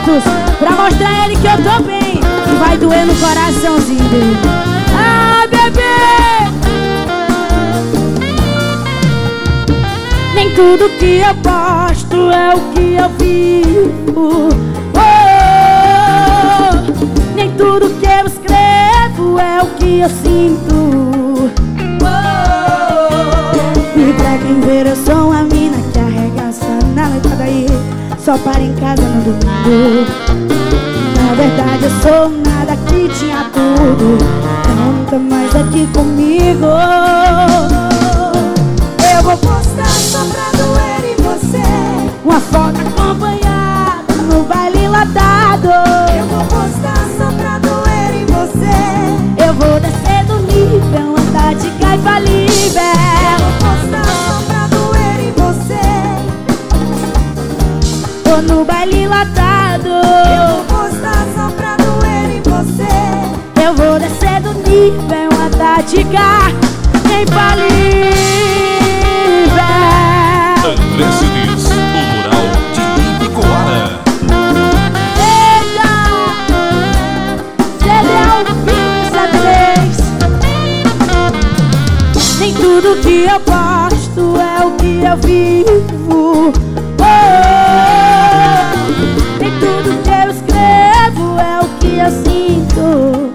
fotos pra mostrar a ele que eu tô bem. E vai doer no coraçãozinho dele. Ah, bebê! Nem tudo que eu posto é o que eu vivo. Nem tudo que eu escrevo é o que eu sinto. E pra quem ver, eu sou uma mina que arregaça na noitada aí, só para em casa no domingo. Na verdade eu sou nada que tinha tudo, nunca mais aqui comigo. Eu vou postar só pra doer em você, uma foto acompanhada no baile lotado. Eu vou postar só pra doer em você. Eu vou descer do nível, andar de caipa livre. Eu vou postar só pra doer em você. Tô no baile lotado. Eu vou postar só pra doer em você. Eu vou descer do nível, andar de caipa livre. André Cidis, o mural de Ibicoara. Eita! Cereal Pizza 3. Nem tudo que eu posto é o que eu vivo. Nem tudo que eu escrevo é o que eu sinto.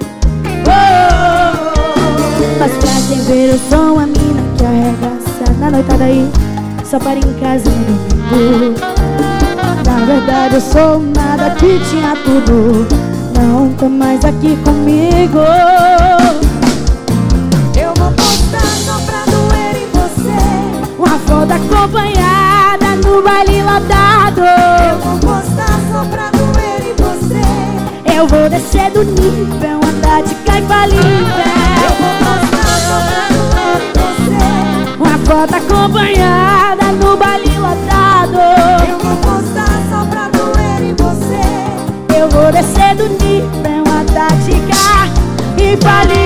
Mas pra quem ver, eu sou uma mina que arregaça na noitada aí, só para em casa no domingo. Na verdade eu sou nada que tinha tudo, não tá mais aqui comigo. Eu vou postar só pra doer em você, uma foto acompanhada no baile lotado. Eu vou postar só pra doer em você. Eu vou descer do nível, andar de caipa livre. Eu vou postar só pra doer em você, uma foto acompanhada no baile lotado. Eu vou postar só pra doer em você. Eu vou descer do nível, andar de caipa livre.